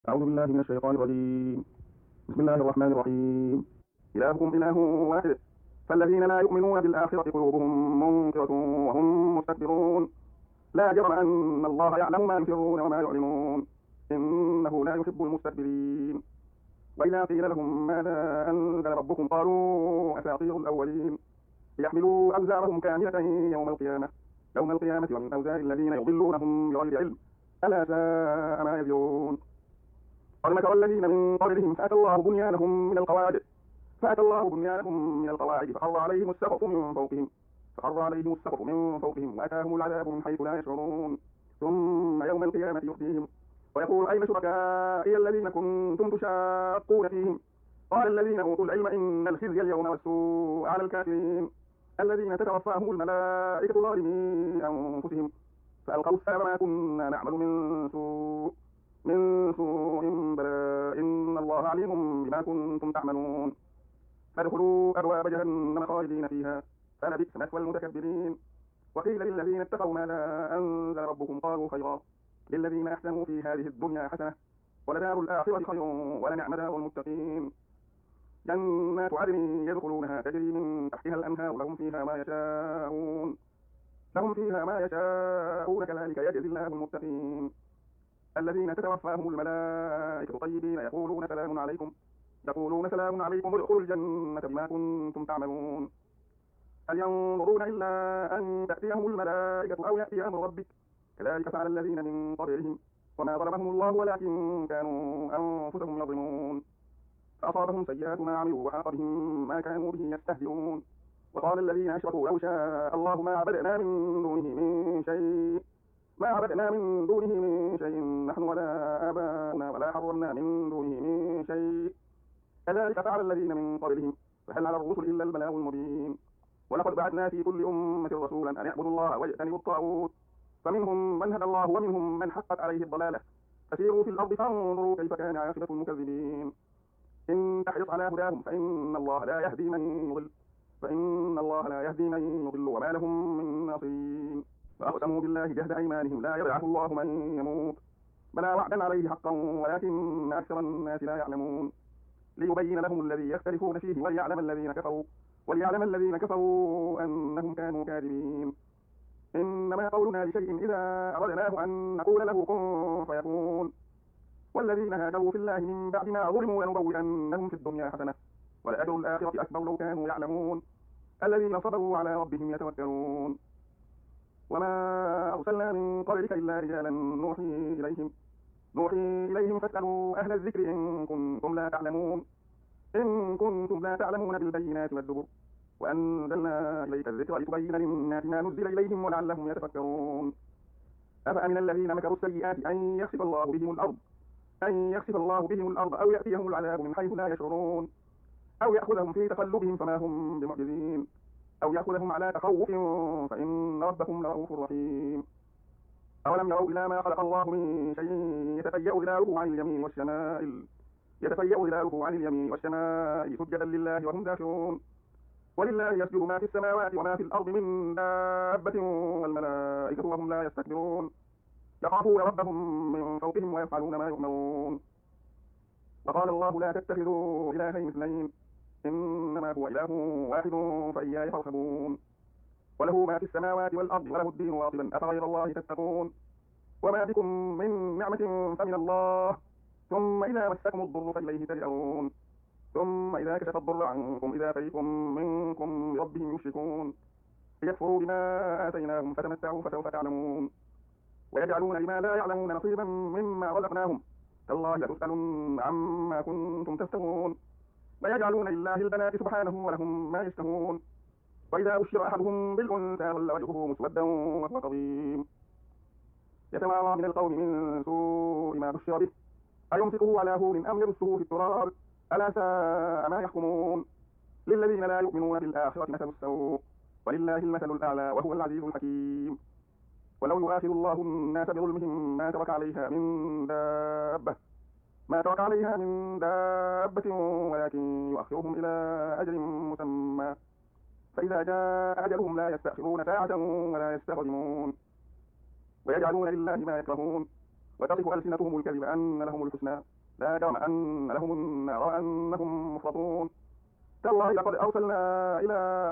أعوذ بالله من الشيطان الرجيم. بسم الله الرحمن الرحيم. إلهكم إله واحد، فالذين لا يؤمنون بالآخرة قلوبهم منكرة وهم مستكبرون. لا جرم أن الله يعلم ما يسرون وما يعلنون، إنه لا يحب المستكبرين. وإذا قيل لهم ماذا أنزل ربكم قالوا أساطير الأولين، ليحملوا أوزارهم كاملة يوم القيامة ومن أوزار الذين يضلونهم بغير علم، ألا ساء ما يزرون. قد مكر الذين من قبلهم فأتى الله بنيانهم من القواعد فخر عليهم السقف من فوقهم وأتاهم العذاب من حيث لا يشعرون. ثم يوم القيامة يخزيهم ويقول أين شركائي الذين كنتم تشاقون فيهم، قال الذين أوتوا العلم إن الخزي اليوم والسوء على الكافرين الذين تتوفاهم الملائكة ظالمي أنفسهم فألقوا السلام ما كنا نعمل من سوء بلى إن الله عليم بما كنتم تعملون. فادخلوا أبواب جهنم خالدين فيها فلبئس مثوى المتكبرين. وقيل للذين اتقوا ماذا أنزل ربكم قالوا خيرا للذين أحسنوا في هذه الدنيا حسنة ولدار الآخرة خير ولنعم دار المتقين. جنات عدن يدخلونها تجري من تحتها الأنهار لهم فيها ما يشاءون كذلك يجزي الله المتقين. الذين تتوفاهم الملائكة طيبين يقولون سلام عليكم ادخلوا الجنة بما كنتم تعملون. هل ينظرون إلا أن تأتيهم الملائكة أو يأتي أمر ربك كذلك فعل الذين من قبلهم وما ظلمهم الله ولكن كانوا أنفسهم يظلمون. فأصابهم سيئات ما عملوا وحاق بهم ما كانوا به يستهزئون. وقال الذين أشركوا لو شاء الله ما عبدنا من دونه من شيء نحن ولا آباؤنا ولا حرمنا من دونه من شيء كذلك فعل الذين من قبلهم فهل على الرسل إلا البلاغ المبين. ولقد بعثنا في كل أمة رسولا أن اعبدوا الله واجتنبوا الطاغوت فمنهم من هدى الله ومنهم من حقت عليه الضلالة فسيروا في الأرض فانظروا كيف كان عاقبة المكذبين. إن تحرص على هداهم فإن الله لا يهدي من يضل وما لهم من ناصرين. فأقسموا بالله جهد أيمانهم لا يبعث الله من يموت بلى وعدا عليه حقا ولكن أكثر الناس لا يعلمون. ليبين لهم الذي يختلفون فيه وليعلم الذين كفروا أنهم كانوا كاذبين. إنما قولنا لشيء إذا أردناه أن نقول له كن فيكون. والذين هاجروا في الله من بعد ما ظلموا لنبوئنهم في الدنيا حسنة ولأجر الآخرة أكبر لو كانوا يعلمون. الذين صبروا على ربهم يتوكلون. وما أرسلنا من قبلك إلا رجالا نوحي إليهم فاسألوا أهل الذكر إن كنتم لا تعلمون بالبينات والزبر وأنزلنا إليك الذكر لتبين للناس ما نزل إليهم ولعلهم يتفكرون. أفأمن الذين مكروا السيئات أن يخسف الله بهم الأرض أو يأتيهم العذاب من حيث لا يشعرون أو يأخذهم في تقلبهم فما هم بمعجزين أو يأخذهم على تخوف فإن ربكم لرؤوف رحيم. أولم يروا إلى ما خلق الله من شيء يتفيأ ظلاله عن اليمين والشمائل سجدا لله وهم داخرون. ولله يسجد ما في السماوات وما في الأرض من دابة والملائكة وهم لا يستكبرون يخافون ربهم من فوقهم ويفعلون ما يؤمرون. وقال الله لا تتخذوا إلهين اثنين إنما هو إله واحد فإياي فارهبون. وله ما في السماوات والأرض وله الدين واصبا أفغير الله تتقون. وما بكم من نعمة فمن الله ثم إذا مسكم الضر فإليه تجأرون. ثم إذا كشف الضر عنكم إذا فريق منكم بربهم يشركون ليكفروا بما آتيناهم فتمتعوا فسوف تعلمون. ويجعلون لما لا يعلمون نصيبا مما رزقناهم تالله لتسألن عما كنتم تفترون. ويجعلون لله البنات سبحانه ولهم ما يشتهون. وإذا بشر أحدهم بالأنثى ظل وجهه مسودا وهو كظيم يتوارى من القوم من سوء ما بشر به أيمسكه على هون أم يدسه في التراب ألا ساء ما يحكمون. للذين لا يؤمنون بالآخرة مثل السوء ولله المثل الأعلى وهو العزيز الحكيم. ولو يؤاخذ الله الناس بظلمهم ما ترك عليها من دابة ولكن يؤخرهم إلى أجل مسمى فإذا جاء أجلهم لا يستأخرون ساعة ولا يستقدمون. ويجعلون لله ما يكرهون وتصف ألسنتهم الكذب أن لهم الحسنى لا جرم أن لهم النار وأنهم مفرطون. تالله لقد أرسلنا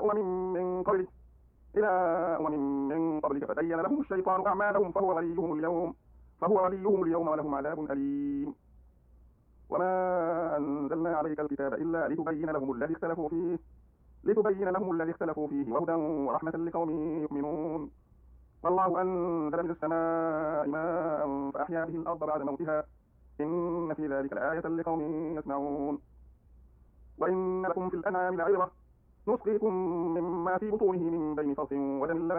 إلى أمم من قبلك فزين لهم الشيطان أعمالهم فهو وليهم اليوم ولهم عذاب أليم. وما أنزلنا عليك الكتاب إلا لتبين لهم الذي اختلفوا فيه وهدى ورحمة لقوم يؤمنون. والله أنزل من السماء ماء فأحيا به الأرض بعد موتها إن في ذلك لآية لقوم يسمعون. وإن لكم في الأنعام لعبرة نسقيكم مما في بطونه من بين فرث ودم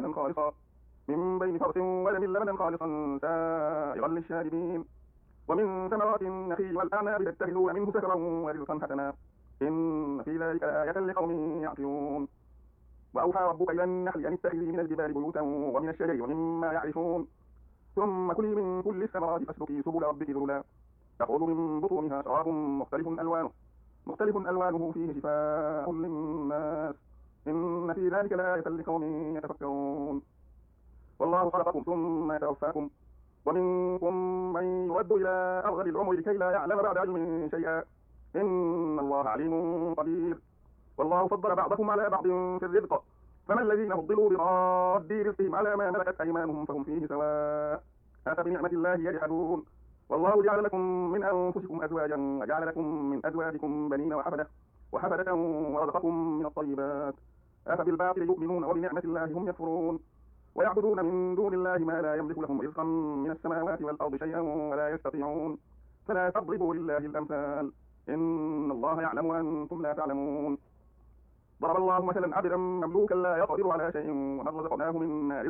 لبنا خالصا سائغا للشاربين. ومن ثمرات النخيل والأعناب تتخذون منه سكرا ورزقا حسنا إن في ذلك لآية لقوم يعقلون. وأوحى ربك إلى النحل أن اتخذي من الجبال بيوتا ومن الشجر ومما يعرشون ثم كلي من كل الثمرات فاسلكي سبل ربك ذللا يخرج من بطونها شراب مختلف ألوانه فيه شفاء للناس إن في ذلك لآية لقوم يتفكرون. والله خلقكم ثم يتوفاكم ومنكم من يرد إلى أرذل العمر لكي لا يعلم بعد علم شيئا إن الله عليم قدير. والله فضل بعضكم على بعض في الرزق فما الذين فضلوا براد رزقهم على ما ملكت أيمانهم فهم فيه سواء أفبنعمة الله يجحدون. والله جعل لكم من أنفسكم أزواجا وجعل لكم من أزواجكم بنين وحفدة ورزقكم من الطيبات أفبالباطل يؤمنون وبنعمة الله هم يكفرون. ويعبدون من دون الله ما لا يملك لهم رزقا من السماوات والأرض شيئا ولا يستطيعون فلا تضربوا لله الأمثال إن الله يعلم وأنتم لا تعلمون. ضرب الله مثلا عبدا مملوكا لا يقدر على شيء ومن رزقناه منا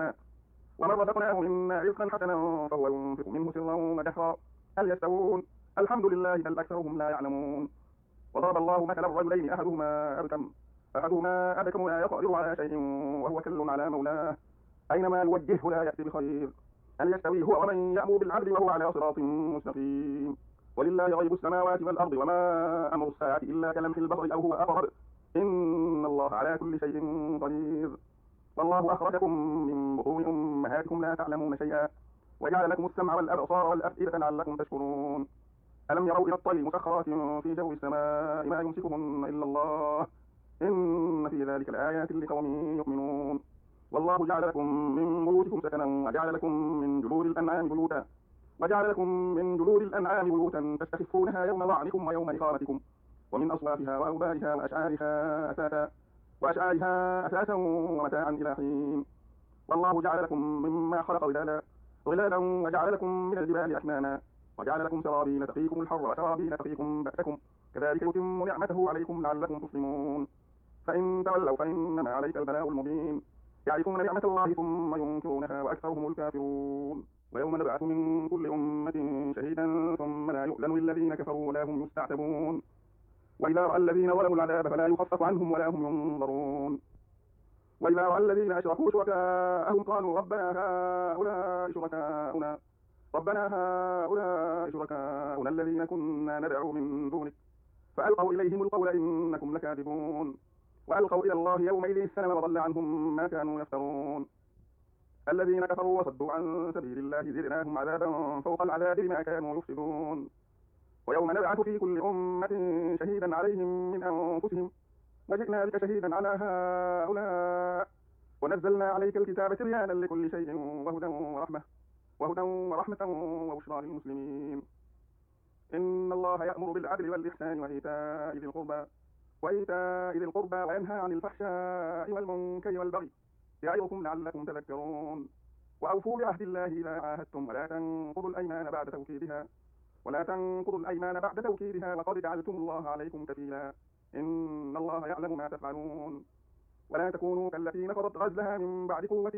رزقا حسنا فهو ينفق منه سرا وجهرا هل يستوون الحمد لله بل أكثرهم لا يعلمون. وضرب الله مثلا الرجلين أحدهما أبكم لا يقدر على شيء وهو كل على مولاه أينما يوجهه لا يأتي بخير هل يستوي هو ومن يأمر بالعدل وهو على صراط مستقيم. ولله غيب السماوات والأرض وما أمر الساعة إلا كلمح البصر أو هو أقرب إن الله على كل شيء قدير. والله أخرجكم من بطون أمهاتكم لا تعلمون شيئا وجعل لكم السمع والأبصار والأفئدة لعلكم تشكرون. ألم يروا إلى الطير مسخرات في جو السماء ما يمسكهن إلا الله إن في ذلك لآيات لقوم يؤمنون. والله جعل لكم من بيوتكم سكنا وجعل لكم من جلود الأنعام بيوتا تستخفونها يوم ظعنكم ويوم إقامتكم ومن أصوافها وأوبارها وأشعارها أثاثا ومتاعا إلى حين. والله جعل لكم مما خلق ظلالا وجعل لكم من الجبال أكنانا وجعل لكم سرابيل تقيكم الحر وسرابيل تقيكم بأسكم كذلك يتم نعمته عليكم لعلكم تسلمون. فإن تولوا فإنما عليك البلاغ المبين يعرفون نعمة الله ثم ينكرونها وأكثرهم الكافرون. ويوم نبعث من كل أمة شهيدا ثم لا يؤذن للذين كفروا ولا هم يستعتبون. وإذا رأى الذين ظلموا العذاب فلا يخفف عنهم ولا هم ينظرون. وإذا رأى الذين أشركوا شركاءهم قالوا ربنا هؤلاء شركاؤنا الذين كنا ندعو من دونك فألقوا إليهم القول إنكم لكاذبون. وألقوا إلى الله يومئذ السلم وضل عنهم ما كانوا يفترون. الذين كفروا وصدوا عن سبيل الله زدناهم عذابا فوق العذاب بما كانوا يفسدون. ويوم نبعث في كل أمة شهيدا عليهم من أنفسهم وجئنا بك شهيدا على هؤلاء ونزلنا عليك الكتاب تبيانا لكل شيء وهدى ورحمة وبشرى للمسلمين. إن الله يأمر بالعدل والإحسان وإيتاء ذي القربى وينهى عن الفحشاء والمنكر والبغي يعظكم لعلكم تذكرون. وأوفوا بعهد الله إذا عاهدتم ولا تنقضوا الأيمان بعد توكيدها وقد جعلتم الله عليكم كفيلا إن الله يعلم ما تفعلون. ولا تكونوا كالتي نقضت غزلها من بعد قوة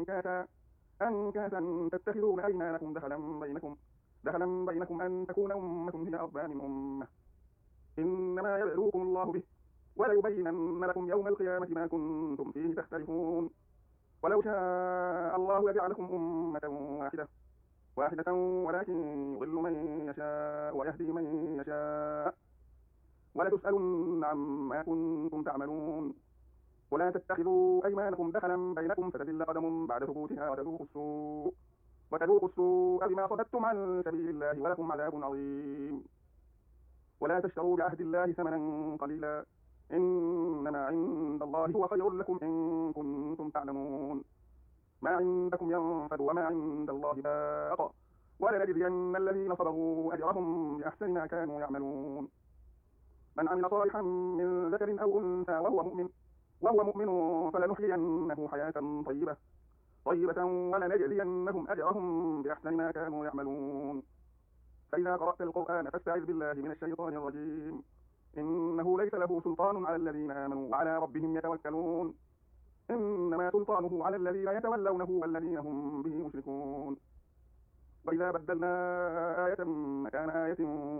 أنكاثا تتخذون أيمانكم دخلا بينكم أن تكون أمة هي أربى من أمة إنما يبلوكم الله به وليبينن لكم يوم القيامة ما كنتم فيه تختلفون. ولو شاء الله لجعلكم أمة واحدة ولكن يضل من يشاء ويهدي من يشاء ولتسألن عما كنتم تعملون. ولا تتخذوا أيمانكم دخلا بينكم فتزل قدم بعد ثبوتها وتذوقوا السوء وتذوقوا السوء بما صددتم عن سبيل الله ولكم عذاب عظيم. ولا تشتروا بعهد الله ثمنا قليلا، إنما عند الله هو خير لكم إن كنتم تعلمون. ما عندكم ينفد وما عند الله باق، ولنجزين الذين صبروا أجرهم بأحسن ما كانوا يعملون. من عمل صالحا من ذكر أو أنثى وهو مؤمن فلنحيينه حياة طيبة ولنجزينهم أجرهم بأحسن ما كانوا يعملون. فإذا قرأت القرآن فاستعذ بالله من الشيطان الرجيم، إنه ليس له سلطان على الذين آمنوا وعلى ربهم يتوكلون. إنما سلطانه على الذين يتولونه والذين هم به مشركون. وإذا بدلنا آية مكان آية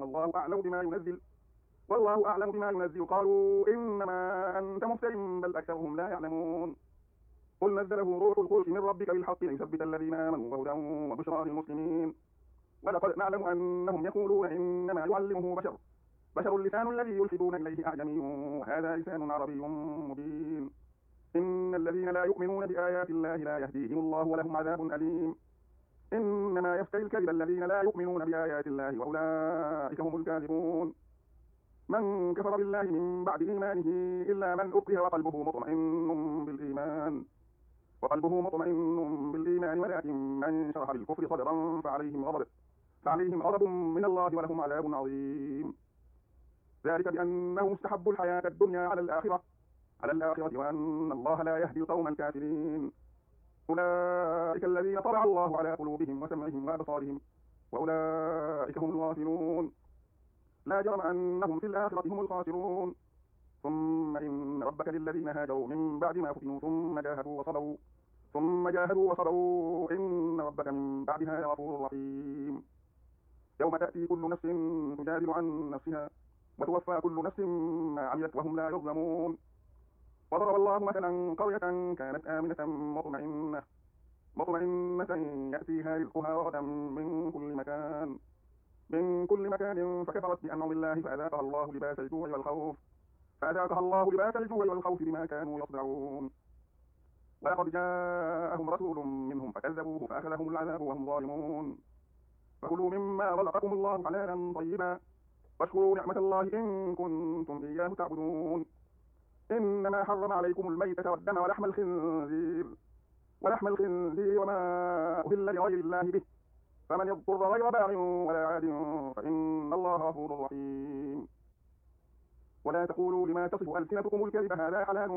والله أعلم بما ينزل قالوا إنما أنت مفتر بل أكثرهم لا يعلمون. قل نزله روح القدس من ربك بالحق ليثبت الذين آمنوا وهدى وبشرى للمسلمين. ولقد نعلم أنهم يقولون إنما يعلمه بشر اللسان الذي يلحدون إليه أعجمي وهذا لسان عربي مبين. إن الذين لا يؤمنون بآيات الله لا يهديهم الله ولهم عذاب أليم. إنما يفتري الكذب الذين لا يؤمنون بآيات الله وأولئك هم الكاذبون. من كفر بالله من بعد إيمانه إلا من أكره وقلبه مطمئن بالإيمان ولكن من شرح بالكفر صدرا فعليهم غضب من الله ولهم عذاب عظيم. ذلك بأنهم استحبوا الحياة الدنيا على الآخرة وأن الله لا يهدي القوم الكافرين. أولئك الذين طبع الله على قلوبهم وسمعهم وأبصارهم وأولئك هم الغافلون. لا جرم أنهم في الآخرة هم الخاسرون. ثم إن ربك للذين هاجروا من بعد ما فتنوا ثم جاهدوا وصبروا إن ربك من بعدها لغفور رحيم. يوم تأتي كل نفس تجادل عن نفسها وتوفى كل نفس ما عملت وهم لا يظلمون. وضرب الله مثلا قرية كانت آمنة مطمئنة يأتيها رزقها رغدا من كل مكان فكفرت بأنعم الله فأذاقها الله لباس الجوع والخوف بما كانوا يصنعون. ولقد جاءهم رسول منهم فكذبوه فأخذهم العذاب وهم ظالمون. فكلوا مما رزقكم الله حلالا طيبا واشكروا نعمة الله إن كنتم إياه تعبدون. إنما حرم عليكم الميتة والدم ولحم الخنزير وما أهل لغير الله به، فمن يضطر غير باغ ولا عاد فإن الله غفور رحيم. ولا تقولوا لما تصف ألسنتكم الكذب هذا حلال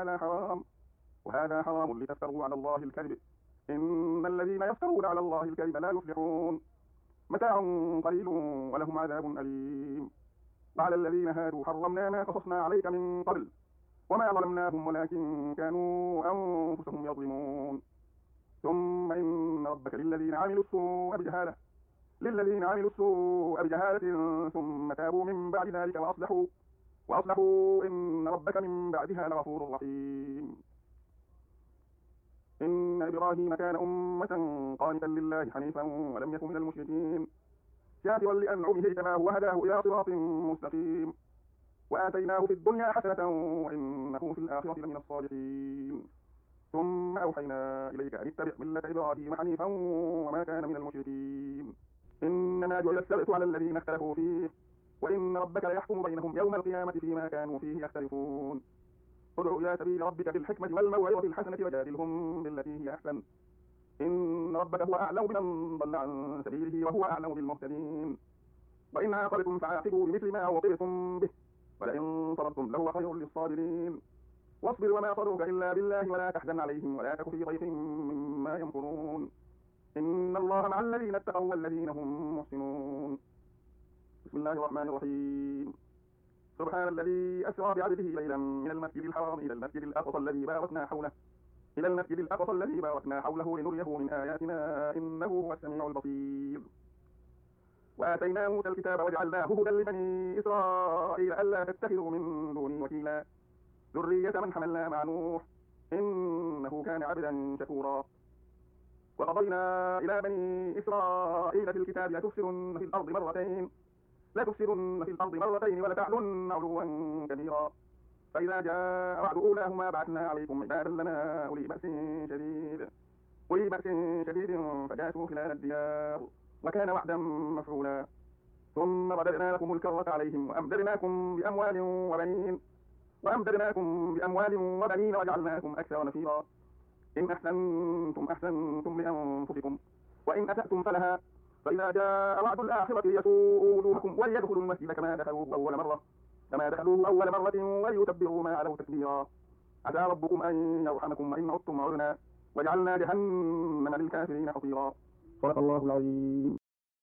وهذا حرام لتفتروا على الله الكذب، إن الذين يفترون على الله الكذب لا يفلحون. متاع قليل ولهم عذاب أليم. وعلى الذين هادوا حرمنا ما قصصنا عليك من قبل وما ظلمناهم ولكن كانوا أنفسهم يظلمون. ثم إن ربك للذين عملوا السوء بجهالة ثم تابوا من بعد ذلك وأصلحوا إن ربك من بعدها لغفور رحيم. إن إبراهيم كان أمة قانتا لله حنيفا ولم يكن من المشركين، شاكرا لأنعمه اجتباه وهداه إلى صراط مستقيم. وآتيناه في الدنيا حسنة وإنه في الآخرة لمن الصالحين. ثم أوحينا إليك أن اتبع ملة إبراهيم حنيفا وما كان من المشركين. إنما جعل السبت على الذين اختلفوا فيه وإن ربك ليحكم بينهم يوم القيامة فيما كانوا فيه يختلفون. ادع إلى سبيل ربك بالحكمة والموعظة الحسنة وجادلهم بالتي هي أحسن، إن ربك هو أعلم بمن ضل عن سبيله وهو أعلم بالمهتدين. وإن عاقبتم فعاقبوا بمثل ما عوقبتم به ولئن صبرتم لهو خير للصابرين. واصبر وما صبرك إلا بالله ولا تحزن عليهم ولا تك في ضيق مما يمكرون. إن الله مع الذين اتقوا والذين هم محسنون. بسم الله الرحمن الرحيم. سبحان الذي أسرى بعبده ليلا من المسجد الحرام إلى المسجد الأقصى الذي باركنا حوله لنريه من آياتنا إنه هو السميع البصير. وآتينا موسى الكتاب وجعلناه هدى لبني إسرائيل ألا تتخذوا من دوني وكيلا ذرية من حملنا مع نوح إنه كان عبدا شكورا. وقضينا إلى بني إسرائيل في الكتاب لتفسدن في الأرض مرتين ولتعلن علوا كبيرا. فإذا جاء وعد أولاهما بعثنا عليكم عبادا لنا أولي بأس شديد أولي بأس شديد فجاسوا خلال الديار وكان وعدا مفعولا ثم رددنا لكم الكرة عليهم وأمددناكم بأموال وبنين وجعلناكم أكثر نفيرا إن أحسنتم لأنفسكم وإن أسأتم فلها فإذا جاء وعد الآخرة ليسوءوا وجوهكم وليدخلوا المسجد كما دخلوه أول مرة وليتبروا ما علوا تتبيرا عسى ربكم أن يرحمكم وإن عدتم عدنا وجعلنا جهنم للكافرين حصيرا صدق الله العظيم.